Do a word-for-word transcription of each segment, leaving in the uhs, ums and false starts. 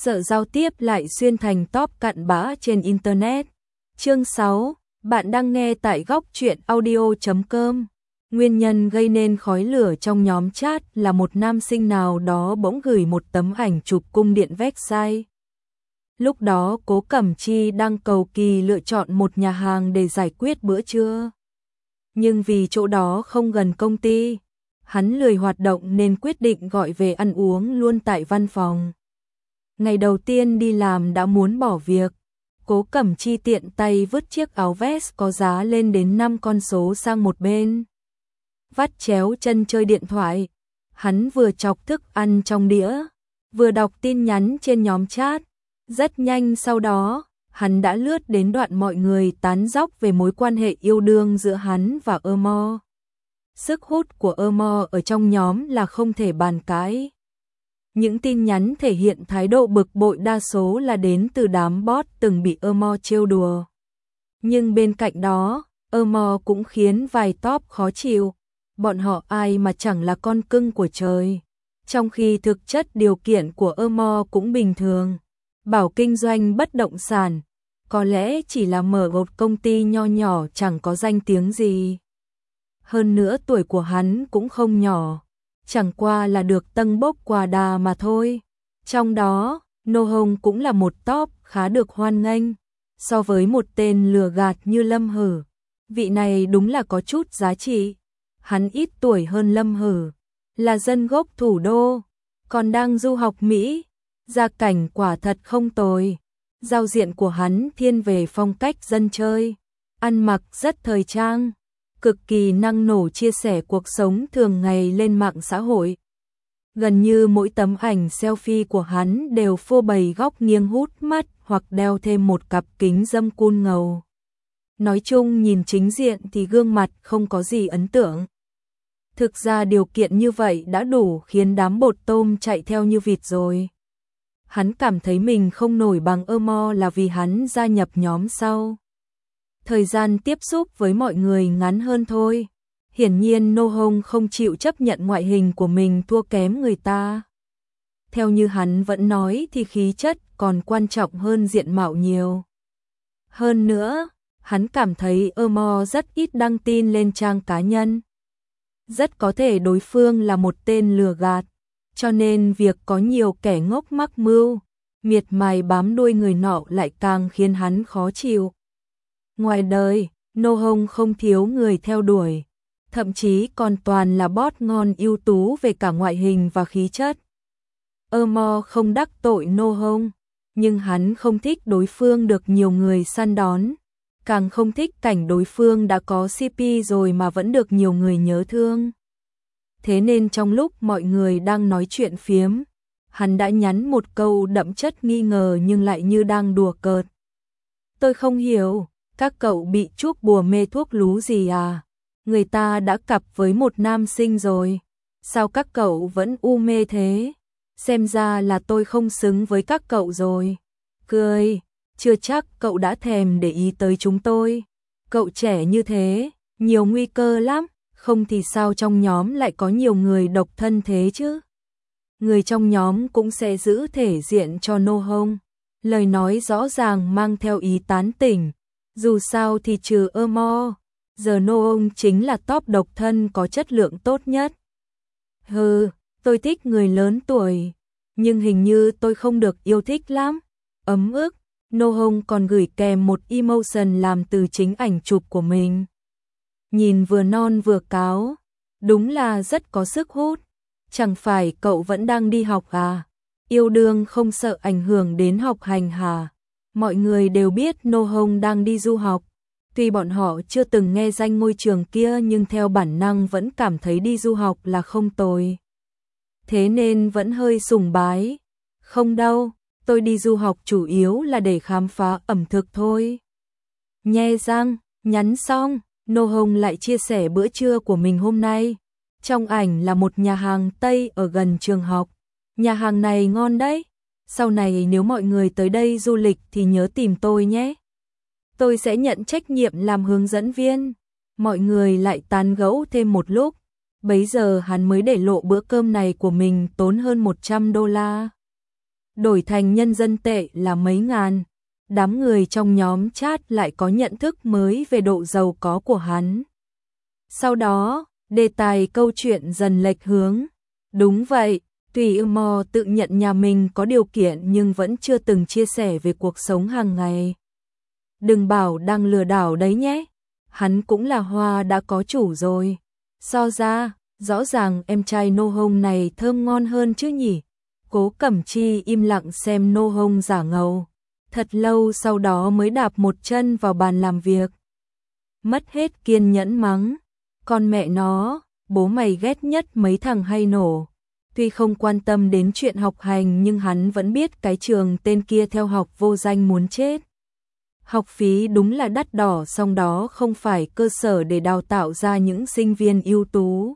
sợ giao tiếp lại xuyên thành top cặn bã trên Internet. Chương sáu, bạn đang nghe tại góc truyện audio chấm com. Nguyên nhân gây nên khói lửa trong nhóm chat là một nam sinh nào đó bỗng gửi một tấm ảnh chụp cung điện Versailles. Lúc đó Cố Cẩm Chi đang cầu kỳ lựa chọn một nhà hàng để giải quyết bữa trưa. Nhưng vì chỗ đó không gần công ty, hắn lười hoạt động nên quyết định gọi về ăn uống luôn tại văn phòng. Ngày đầu tiên đi làm đã muốn bỏ việc, Cố Cẩm Chi tiện tay vứt chiếc áo vest có giá lên đến năm con số sang một bên. Vắt chéo chân chơi điện thoại, hắn vừa chọc thức ăn trong đĩa, vừa đọc tin nhắn trên nhóm chat. Rất nhanh sau đó, hắn đã lướt đến đoạn mọi người tán dóc về mối quan hệ yêu đương giữa hắn và Emo. Sức hút của Emo ở trong nhóm là không thể bàn cãi. Những tin nhắn thể hiện thái độ bực bội đa số là đến từ đám bot từng bị Emo trêu đùa. Nhưng bên cạnh đó, Emo cũng khiến vài top khó chịu. Bọn họ ai mà chẳng là con cưng của trời. Trong khi thực chất điều kiện của Emo cũng bình thường. Bảo kinh doanh bất động sản, có lẽ chỉ là mở một công ty nho nhỏ chẳng có danh tiếng gì. Hơn nữa tuổi của hắn cũng không nhỏ, chẳng qua là được tâng bốc quà đà mà thôi. Trong đó, No Hong cũng là một top khá được hoan nghênh. So với một tên lừa gạt như Lâm Hử, vị này đúng là có chút giá trị. Hắn ít tuổi hơn Lâm Hử, là dân gốc thủ đô, còn đang du học Mỹ. Gia cảnh quả thật không tồi. Giao diện của hắn thiên về phong cách dân chơi, ăn mặc rất thời trang, cực kỳ năng nổ chia sẻ cuộc sống thường ngày lên mạng xã hội. Gần như mỗi tấm ảnh selfie của hắn đều phô bày góc nghiêng hút mắt hoặc đeo thêm một cặp kính râm cool ngầu. Nói chung nhìn chính diện thì gương mặt không có gì ấn tượng. Thực ra điều kiện như vậy đã đủ khiến đám bột tôm chạy theo như vịt rồi. Hắn cảm thấy mình không nổi bằng Emo là vì hắn gia nhập nhóm sau. Thời gian tiếp xúc với mọi người ngắn hơn thôi. Hiển nhiên No Hong không chịu chấp nhận ngoại hình của mình thua kém người ta. Theo như hắn vẫn nói thì khí chất còn quan trọng hơn diện mạo nhiều. Hơn nữa, hắn cảm thấy Emo rất ít đăng tin lên trang cá nhân. Rất có thể đối phương là một tên lừa gạt. Cho nên việc có nhiều kẻ ngốc mắc mưu, miệt mài bám đuôi người nọ lại càng khiến hắn khó chịu. Ngoài đời, No Hong không thiếu người theo đuổi, thậm chí còn toàn là bot ngon ưu tú về cả ngoại hình và khí chất. Emo không đắc tội No Hong, nhưng hắn không thích đối phương được nhiều người săn đón, càng không thích cảnh đối phương đã có xê pê rồi mà vẫn được nhiều người nhớ thương. Thế nên trong lúc mọi người đang nói chuyện phiếm, hắn đã nhắn một câu đậm chất nghi ngờ nhưng lại như đang đùa cợt. Tôi không hiểu, các cậu bị chuốc bùa mê thuốc lú gì à? Người ta đã cặp với một nam sinh rồi, sao các cậu vẫn u mê thế? Xem ra là tôi không xứng với các cậu rồi. Cười, chưa chắc cậu đã thèm để ý tới chúng tôi. Cậu trẻ như thế, nhiều nguy cơ lắm. Không thì sao trong nhóm lại có nhiều người độc thân thế chứ? Người trong nhóm cũng sẽ giữ thể diện cho No Hong. Lời nói rõ ràng mang theo ý tán tỉnh. Dù sao thì trừ Emo, giờ No Hong chính là top độc thân có chất lượng tốt nhất. Hừ, tôi thích người lớn tuổi, nhưng hình như tôi không được yêu thích lắm. Ấm ức, No Hong còn gửi kèm một emotion làm từ chính ảnh chụp của mình. Nhìn vừa non vừa cáo, đúng là rất có sức hút. Chẳng phải cậu vẫn đang đi học à? Yêu đương không sợ ảnh hưởng đến học hành hả? Mọi người đều biết No Hong đang đi du học. Tuy bọn họ chưa từng nghe danh ngôi trường kia nhưng theo bản năng vẫn cảm thấy đi du học là không tồi. Thế nên vẫn hơi sùng bái. Không đâu, tôi đi du học chủ yếu là để khám phá ẩm thực thôi. Nhe răng, nhắn xong. No Hong lại chia sẻ bữa trưa của mình hôm nay. Trong ảnh là một nhà hàng Tây ở gần trường học. Nhà hàng này ngon đấy. Sau này nếu mọi người tới đây du lịch thì nhớ tìm tôi nhé. Tôi sẽ nhận trách nhiệm làm hướng dẫn viên. Mọi người lại tán gẫu thêm một lúc. Bấy giờ hắn mới để lộ bữa cơm này của mình tốn hơn một trăm đô la. đổi thành nhân dân tệ là mấy ngàn. Đám người trong nhóm chat lại có nhận thức mới về độ giàu có của hắn. Sau đó, đề tài câu chuyện dần lệch hướng. Đúng vậy, tuy Mò tự nhận nhà mình có điều kiện nhưng vẫn chưa từng chia sẻ về cuộc sống hàng ngày. Đừng bảo đang lừa đảo đấy nhé. Hắn cũng là hoa đã có chủ rồi. So ra, rõ ràng em trai nô hông này thơm ngon hơn chứ nhỉ. Cố Cẩm Chi im lặng xem nô hông giả ngầu. Thật lâu sau đó mới đạp một chân vào bàn làm việc. Mất hết kiên nhẫn mắng. Con mẹ nó, bố mày ghét nhất mấy thằng hay nổ. Tuy không quan tâm đến chuyện học hành nhưng hắn vẫn biết cái trường tên kia theo học vô danh muốn chết. Học phí đúng là đắt đỏ, song đó không phải cơ sở để đào tạo ra những sinh viên ưu tú.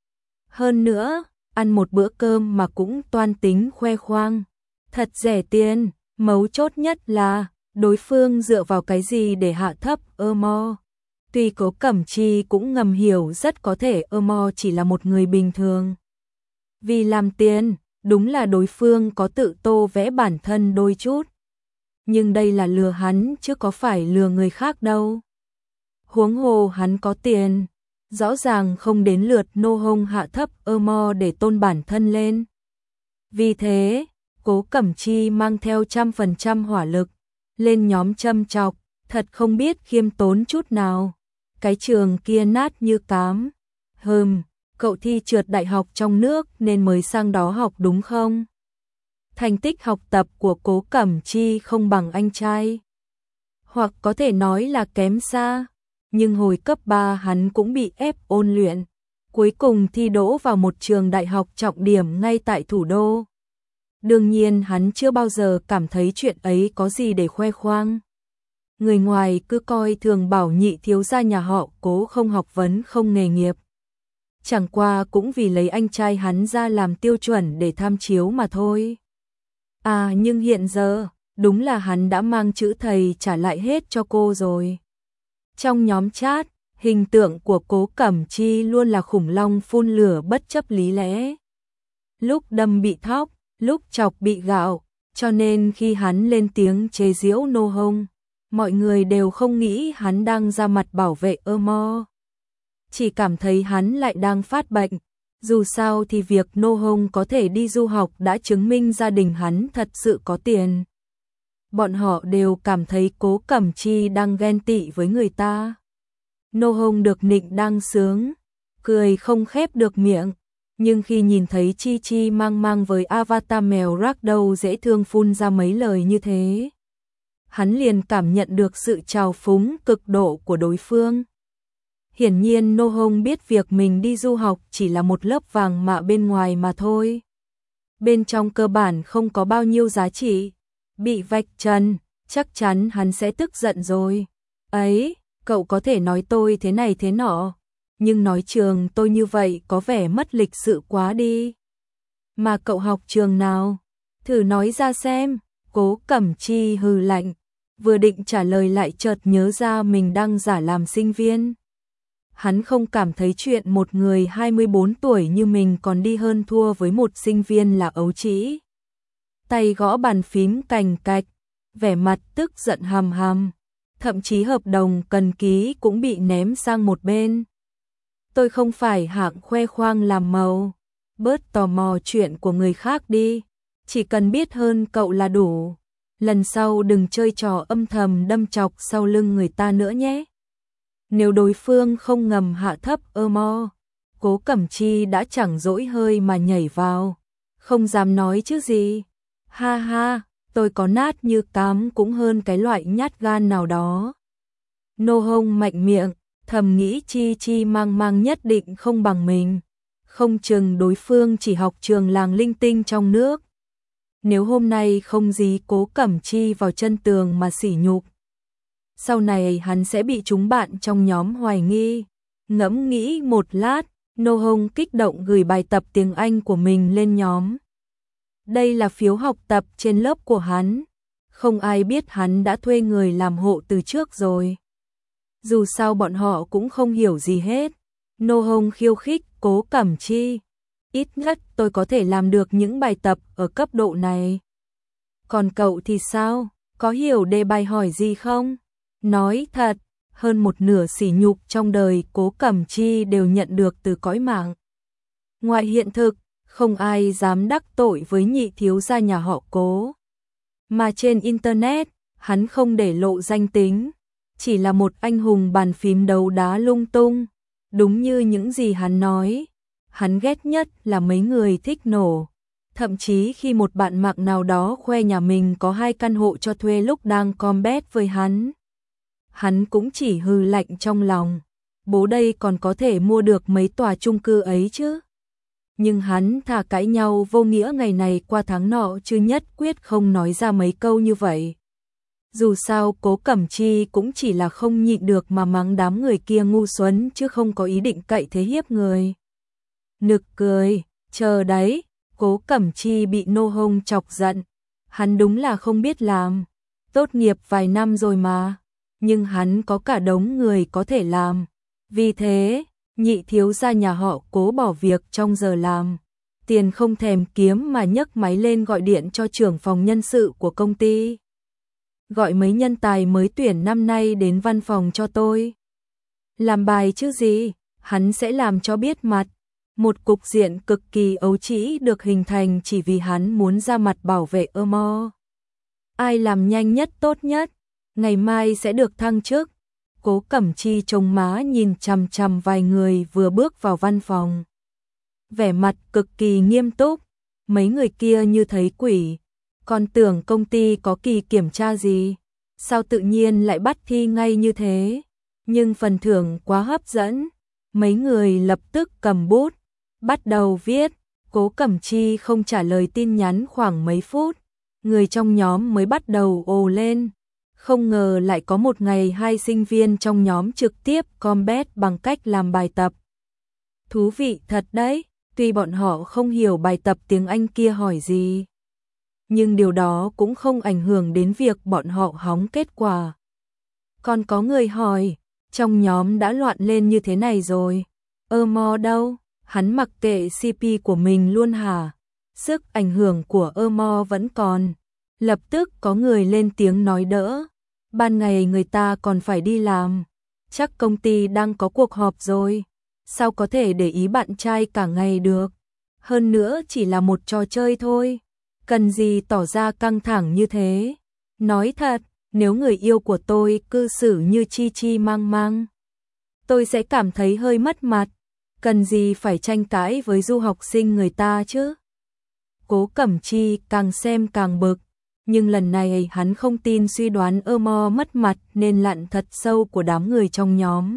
Hơn nữa, ăn một bữa cơm mà cũng toan tính khoe khoang. Thật rẻ tiền, mấu chốt nhất là đối phương dựa vào cái gì để hạ thấp Mo. Tuy Cố Cẩm Chi cũng ngầm hiểu rất có thể Mo chỉ là một người bình thường. Vì làm tiền, đúng là đối phương có tự tô vẽ bản thân đôi chút. Nhưng đây là lừa hắn chứ có phải lừa người khác đâu. Huống hồ hắn có tiền, rõ ràng không đến lượt nô hông hạ thấp Mo để tôn bản thân lên. Vì thế, Cố Cẩm Chi mang theo trăm phần trăm hỏa lực, lên nhóm châm chọc, thật không biết khiêm tốn chút nào. Cái trường kia nát như cám. Hừm, cậu thi trượt đại học trong nước nên mới sang đó học đúng không? Thành tích học tập của Cố Cẩm Chi không bằng anh trai. Hoặc có thể nói là kém xa. Nhưng hồi cấp ba hắn cũng bị ép ôn luyện. Cuối cùng thi đỗ vào một trường đại học trọng điểm ngay tại thủ đô. Đương nhiên hắn chưa bao giờ cảm thấy chuyện ấy có gì để khoe khoang. Người ngoài cứ coi thường bảo nhị thiếu gia nhà họ Cố không học vấn không nghề nghiệp. Chẳng qua cũng vì lấy anh trai hắn ra làm tiêu chuẩn để tham chiếu mà thôi. À nhưng hiện giờ, đúng là hắn đã mang chữ thầy trả lại hết cho cô rồi. Trong nhóm chat, hình tượng của Cố Cẩm Chi luôn là khủng long phun lửa bất chấp lý lẽ. Lúc đâm bị thóc, lúc chọc bị gạo, cho nên khi hắn lên tiếng chế giễu nô hông, mọi người đều không nghĩ hắn đang ra mặt bảo vệ Mo. Chỉ cảm thấy hắn lại đang phát bệnh. Dù sao thì việc nô hông có thể đi du học đã chứng minh gia đình hắn thật sự có tiền. Bọn họ đều cảm thấy Cố Cẩm Chi đang ghen tị với người ta. Nô hông được nịnh đang sướng, cười không khép được miệng. Nhưng khi nhìn thấy Chi Chi mang mang với avatar mèo ragdoll dễ thương phun ra mấy lời như thế, hắn liền cảm nhận được sự trào phúng cực độ của đối phương. Hiển nhiên nô hông biết việc mình đi du học chỉ là một lớp vàng mạ bên ngoài mà thôi. Bên trong cơ bản không có bao nhiêu giá trị. Bị vạch trần, chắc chắn hắn sẽ tức giận rồi. Ấy, cậu có thể nói tôi thế này thế nọ, nhưng nói trường tôi như vậy có vẻ mất lịch sự quá đi. Mà cậu học trường nào? Thử nói ra xem. Cố Cẩm Chi hừ lạnh, vừa định trả lời lại chợt nhớ ra mình đang giả làm sinh viên. Hắn không cảm thấy chuyện một người hai mươi bốn tuổi như mình còn đi hơn thua với một sinh viên là ấu trĩ. Tay gõ bàn phím cành cạch, vẻ mặt tức giận hầm hầm, thậm chí hợp đồng cần ký cũng bị ném sang một bên. Tôi không phải hạng khoe khoang làm màu, bớt tò mò chuyện của người khác đi, chỉ cần biết hơn cậu là đủ. Lần sau đừng chơi trò âm thầm đâm chọc sau lưng người ta nữa nhé. Nếu đối phương không ngầm hạ thấp Mo, Cố Cẩm Chi đã chẳng dỗi hơi mà nhảy vào, không dám nói chứ gì. Ha ha, tôi có nát như cám cũng hơn cái loại nhát gan nào đó. Nô hông mạnh miệng, thầm nghĩ Chi Chi mang mang nhất định không bằng mình. Không chừng đối phương chỉ học trường làng linh tinh trong nước. Nếu hôm nay không dí Cố Cẩm Chi vào chân tường mà sỉ nhục, sau này hắn sẽ bị chúng bạn trong nhóm hoài nghi. Ngẫm nghĩ một lát, nô hông kích động gửi bài tập tiếng Anh của mình lên nhóm. Đây là phiếu học tập trên lớp của hắn. Không ai biết hắn đã thuê người làm hộ từ trước rồi. Dù sao bọn họ cũng không hiểu gì hết. Nô hông khiêu khích Cố Cẩm Chi. Ít nhất tôi có thể làm được những bài tập ở cấp độ này. Còn cậu thì sao? Có hiểu đề bài hỏi gì không? Nói thật, hơn một nửa sỉ nhục trong đời Cố Cẩm Chi đều nhận được từ cõi mạng. Ngoài hiện thực, không ai dám đắc tội với nhị thiếu gia nhà họ Cố. Mà trên Internet, hắn không để lộ danh tính, chỉ là một anh hùng bàn phím đấu đá lung tung. Đúng như những gì hắn nói, hắn ghét nhất là mấy người thích nổ. Thậm chí khi một bạn mạng nào đó khoe nhà mình có hai căn hộ cho thuê lúc đang combat với hắn, hắn cũng chỉ hừ lạnh trong lòng. Bố đây còn có thể mua được mấy tòa chung cư ấy chứ. Nhưng hắn thà cãi nhau vô nghĩa ngày này qua tháng nọ chứ nhất quyết không nói ra mấy câu như vậy. Dù sao Cố Cẩm Chi cũng chỉ là không nhịn được mà mắng đám người kia ngu xuẩn chứ không có ý định cậy thế hiếp người. Nực cười, chờ đấy, Cố Cẩm Chi bị nô hông chọc giận. Hắn đúng là không biết làm, tốt nghiệp vài năm rồi mà, nhưng hắn có cả đống người có thể làm. Vì thế, nhị thiếu gia nhà họ Cố bỏ việc trong giờ làm, tiền không thèm kiếm mà nhấc máy lên gọi điện cho trưởng phòng nhân sự của công ty. Gọi mấy nhân tài mới tuyển năm nay đến văn phòng cho tôi. Làm bài chứ gì, hắn sẽ làm cho biết mặt. Một cục diện cực kỳ ấu trĩ được hình thành chỉ vì hắn muốn ra mặt bảo vệ Emo. Ai làm nhanh nhất tốt nhất, ngày mai sẽ được thăng chức. Cố Cẩm Chi trông má nhìn chằm chằm vài người vừa bước vào văn phòng. Vẻ mặt cực kỳ nghiêm túc, mấy người kia như thấy quỷ, còn tưởng công ty có kỳ kiểm tra gì, sao tự nhiên lại bắt thi ngay như thế. Nhưng phần thưởng quá hấp dẫn, mấy người lập tức cầm bút, bắt đầu viết. Cố Cẩm Chi không trả lời tin nhắn khoảng mấy phút, người trong nhóm mới bắt đầu ồ lên. Không ngờ lại có một ngày hai sinh viên trong nhóm trực tiếp combat bằng cách làm bài tập. Thú vị thật đấy, tuy bọn họ không hiểu bài tập tiếng Anh kia hỏi gì, nhưng điều đó cũng không ảnh hưởng đến việc bọn họ hóng kết quả. Còn có người hỏi, trong nhóm đã loạn lên như thế này rồi, Emo đâu? Hắn mặc kệ xê pê của mình luôn hả? Sức ảnh hưởng của Emo vẫn còn. Lập tức có người lên tiếng nói đỡ. Ban ngày người ta còn phải đi làm. Chắc công ty đang có cuộc họp rồi. Sao có thể để ý bạn trai cả ngày được? Hơn nữa chỉ là một trò chơi thôi. Cần gì tỏ ra căng thẳng như thế? Nói thật, nếu người yêu của tôi cư xử như chi chi mang mang, tôi sẽ cảm thấy hơi mất mặt. Cần gì phải tranh cãi với du học sinh người ta chứ? Cố Cẩm Chi càng xem càng bực, nhưng lần này hắn không tin suy đoán Emo mất mặt nên lặn thật sâu của đám người trong nhóm.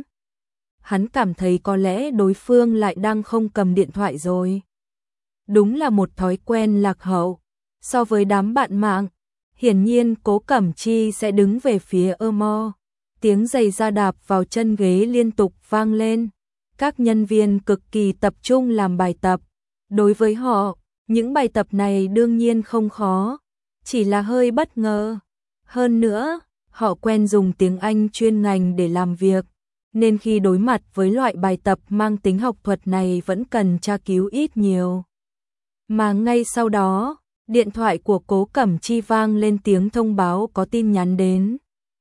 Hắn cảm thấy có lẽ đối phương lại đang không cầm điện thoại rồi. Đúng là một thói quen lạc hậu. So với đám bạn mạng, hiển nhiên Cố Cẩm Chi sẽ đứng về phía Emo. Tiếng giày da đạp vào chân ghế liên tục vang lên. Các nhân viên cực kỳ tập trung làm bài tập. Đối với họ, những bài tập này đương nhiên không khó, chỉ là hơi bất ngờ. Hơn nữa, họ quen dùng tiếng Anh chuyên ngành để làm việc, nên khi đối mặt với loại bài tập mang tính học thuật này vẫn cần tra cứu ít nhiều. Mà ngay sau đó, điện thoại của Cố Cẩm Chi vang lên tiếng thông báo có tin nhắn đến.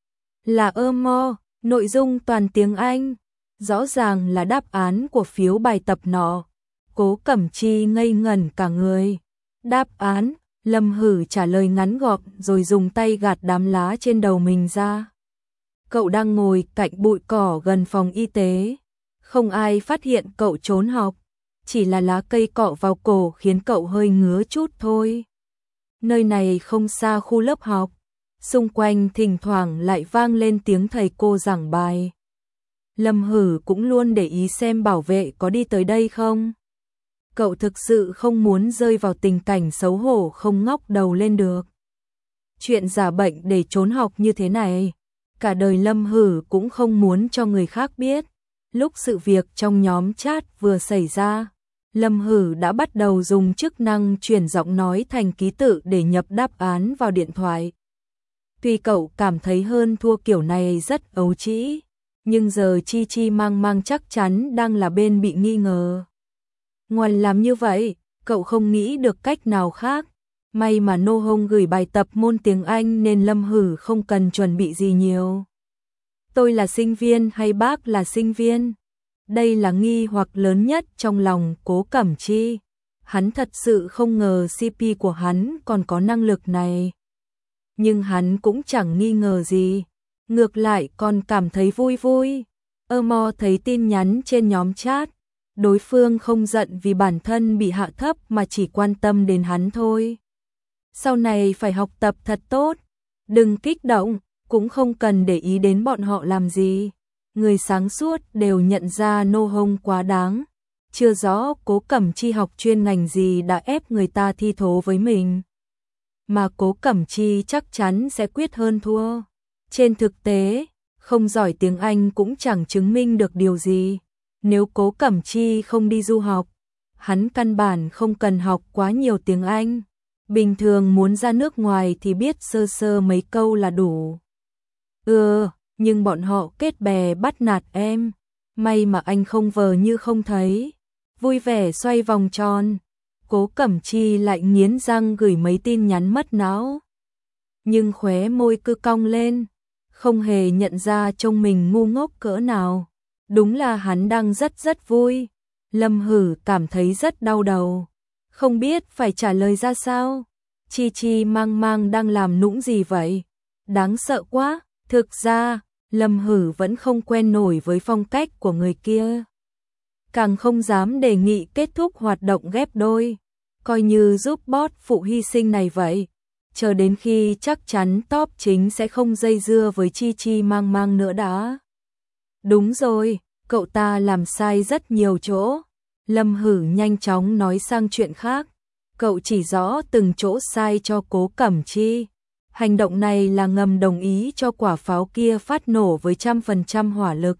Là Emo, nội dung toàn tiếng Anh. Rõ ràng là đáp án của phiếu bài tập nọ. Cố Cẩm Chi ngây ngẩn cả người. Đáp án, Lâm Hử trả lời ngắn gọn rồi dùng tay gạt đám lá trên đầu mình ra. Cậu đang ngồi cạnh bụi cỏ gần phòng y tế. Không ai phát hiện cậu trốn học. Chỉ là lá cây cọ vào cổ khiến cậu hơi ngứa chút thôi. Nơi này không xa khu lớp học. Xung quanh thỉnh thoảng lại vang lên tiếng thầy cô giảng bài. Lâm Hử cũng luôn để ý xem bảo vệ có đi tới đây không. Cậu thực sự không muốn rơi vào tình cảnh xấu hổ không ngóc đầu lên được. Chuyện giả bệnh để trốn học như thế này, cả đời Lâm Hử cũng không muốn cho người khác biết. Lúc sự việc trong nhóm chat vừa xảy ra, Lâm Hử đã bắt đầu dùng chức năng chuyển giọng nói thành ký tự để nhập đáp án vào điện thoại. Tuy cậu cảm thấy hơn thua kiểu này rất ấu trĩ, nhưng giờ Chi Chi mang mang chắc chắn đang là bên bị nghi ngờ. Ngoài làm như vậy, cậu không nghĩ được cách nào khác, May mà Nô Hồng gửi bài tập môn tiếng Anh nên Lâm Hử không cần chuẩn bị gì nhiều. Tôi là sinh viên hay bác là sinh viên? Đây là nghi hoặc lớn nhất trong lòng Cố Cẩm Chi. Hắn thật sự không ngờ xê pê của hắn còn có năng lực này. Nhưng hắn cũng chẳng nghi ngờ gì. Ngược lại còn cảm thấy vui vui. Ơ mò thấy tin nhắn trên nhóm chat. Đối phương không giận vì bản thân bị hạ thấp mà chỉ quan tâm đến hắn thôi. Sau này phải học tập thật tốt. Đừng kích động, cũng không cần để ý đến bọn họ làm gì. Người sáng suốt đều nhận ra Nô Hồng quá đáng. Chưa rõ Cố Cẩm Chi học chuyên ngành gì đã ép người ta thi thố với mình. Mà Cố Cẩm Chi chắc chắn sẽ quyết hơn thua. Trên thực tế, không giỏi tiếng Anh cũng chẳng chứng minh được điều gì. Nếu Cố Cẩm Chi không đi du học, hắn căn bản không cần học quá nhiều tiếng Anh. Bình thường muốn ra nước ngoài thì biết sơ sơ mấy câu là đủ. Ừ, nhưng bọn họ kết bè bắt nạt em. May mà anh không vờ như không thấy. Vui vẻ xoay vòng tròn. Cố Cẩm Chi lại nghiến răng gửi mấy tin nhắn mất não. Nhưng khóe môi cứ cong lên. Không hề nhận ra trông mình ngu ngốc cỡ nào. Đúng là hắn đang rất rất vui. Lâm Hử cảm thấy rất đau đầu. Không biết phải trả lời ra sao. Chi chi mang mang đang làm nũng gì vậy? Đáng sợ quá. Thực ra, Lâm Hử vẫn không quen nổi với phong cách của người kia. Càng không dám đề nghị kết thúc hoạt động ghép đôi. Coi như giúp bot phụ hy sinh này vậy. Chờ đến khi chắc chắn top chính sẽ không dây dưa với Chi Chi mang mang nữa đã. Đúng rồi, cậu ta làm sai rất nhiều chỗ. Lâm Hử nhanh chóng nói sang chuyện khác. Cậu chỉ rõ từng chỗ sai cho Cố Cẩm Chi. Hành động này là ngầm đồng ý cho quả pháo kia phát nổ với trăm phần trăm hỏa lực.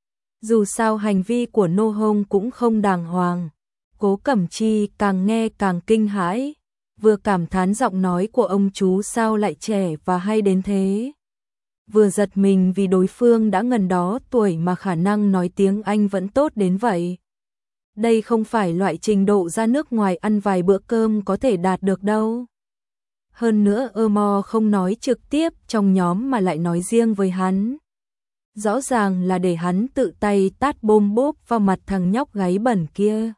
Dù sao hành vi của Nô Hồng cũng không đàng hoàng. Cố Cẩm Chi càng nghe càng kinh hãi. Vừa cảm thán giọng nói của ông chú sao lại trẻ và hay đến thế. Vừa giật mình vì đối phương đã ngần đó tuổi mà khả năng nói tiếng Anh vẫn tốt đến vậy. Đây không phải loại trình độ ra nước ngoài ăn vài bữa cơm có thể đạt được đâu. Hơn nữa ơ mò không nói trực tiếp trong nhóm mà lại nói riêng với hắn. Rõ ràng là để hắn tự tay tát bôm bốp vào mặt thằng nhóc gáy bẩn kia.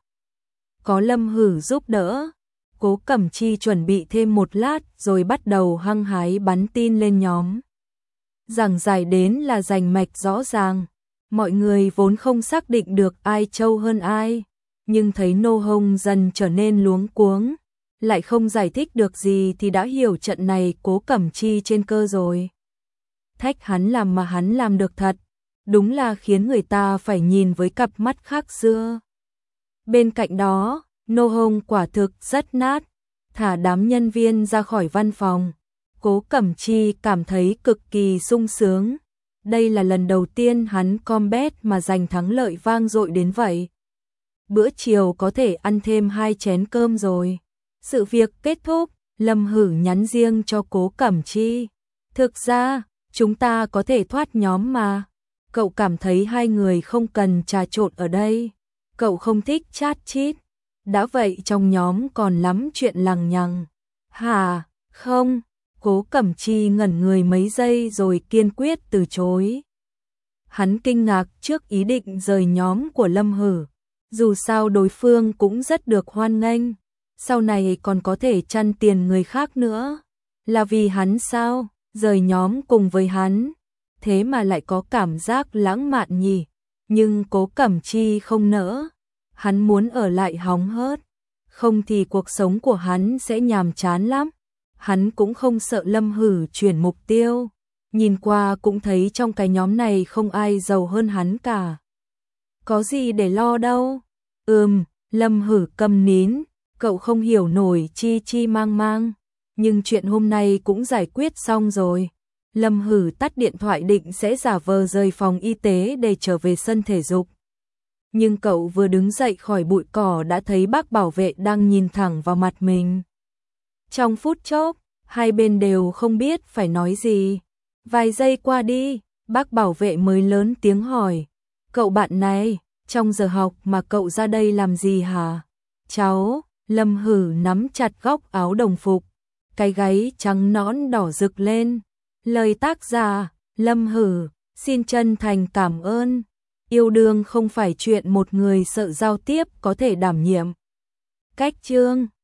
Có Lâm Hử giúp đỡ, Cố Cẩm Chi chuẩn bị thêm một lát rồi bắt đầu hăng hái bắn tin lên nhóm. Giảng giải đến là rành mạch rõ ràng. Mọi người vốn không xác định được ai trâu hơn ai. Nhưng thấy Nô Hồng dần trở nên luống cuống. Lại không giải thích được gì thì đã hiểu trận này Cố Cẩm Chi trên cơ rồi. Thách hắn làm mà hắn làm được thật. Đúng là khiến người ta phải nhìn với cặp mắt khác xưa. Bên cạnh đó, Nô Hồng quả thực rất nát. Thả đám nhân viên ra khỏi văn phòng. Cố Cẩm Chi cảm thấy cực kỳ sung sướng. Đây là lần đầu tiên hắn combat mà giành thắng lợi vang dội đến vậy. Bữa chiều có thể ăn thêm hai chén cơm rồi. Sự việc kết thúc, Lâm Hử nhắn riêng cho Cố Cẩm Chi. Thực ra, chúng ta có thể thoát nhóm mà. Cậu cảm thấy hai người không cần trà trộn ở đây. Cậu không thích chat chít. Đã vậy trong nhóm còn lắm chuyện lằng nhằng. Hả, không. Cố Cẩm Chi ngẩn người mấy giây rồi kiên quyết từ chối. Hắn kinh ngạc trước ý định rời nhóm của Lâm Hử. Dù sao đối phương cũng rất được hoan nghênh. Sau này còn có thể chăn tiền người khác nữa. Là vì hắn sao? Rời nhóm cùng với hắn. Thế mà lại có cảm giác lãng mạn nhỉ. Nhưng Cố Cẩm Chi không nỡ. Hắn muốn ở lại hóng hớt. Không thì cuộc sống của hắn sẽ nhàm chán lắm. Hắn cũng không sợ Lâm Hử chuyển mục tiêu. Nhìn qua cũng thấy trong cái nhóm này không ai giàu hơn hắn cả. Có gì để lo đâu. Ừm, Lâm Hử câm nín. Cậu không hiểu nổi Chi Chi mang mang. Nhưng chuyện hôm nay cũng giải quyết xong rồi. Lâm Hử tắt điện thoại định sẽ giả vờ rời phòng y tế để trở về sân thể dục. Nhưng cậu vừa đứng dậy khỏi bụi cỏ đã thấy bác bảo vệ đang nhìn thẳng vào mặt mình. Trong phút chốc, hai bên đều không biết phải nói gì. Vài giây qua đi, bác bảo vệ mới lớn tiếng hỏi. Cậu bạn này, trong giờ học mà cậu ra đây làm gì hả? Cháu, Lâm Hử nắm chặt góc áo đồng phục. cái gáy trắng nõn đỏ rực lên. Lời tác giả, Lâm Hử, xin chân thành cảm ơn. Yêu đương không phải chuyện một người sợ giao tiếp có thể đảm nhiệm. Cách chương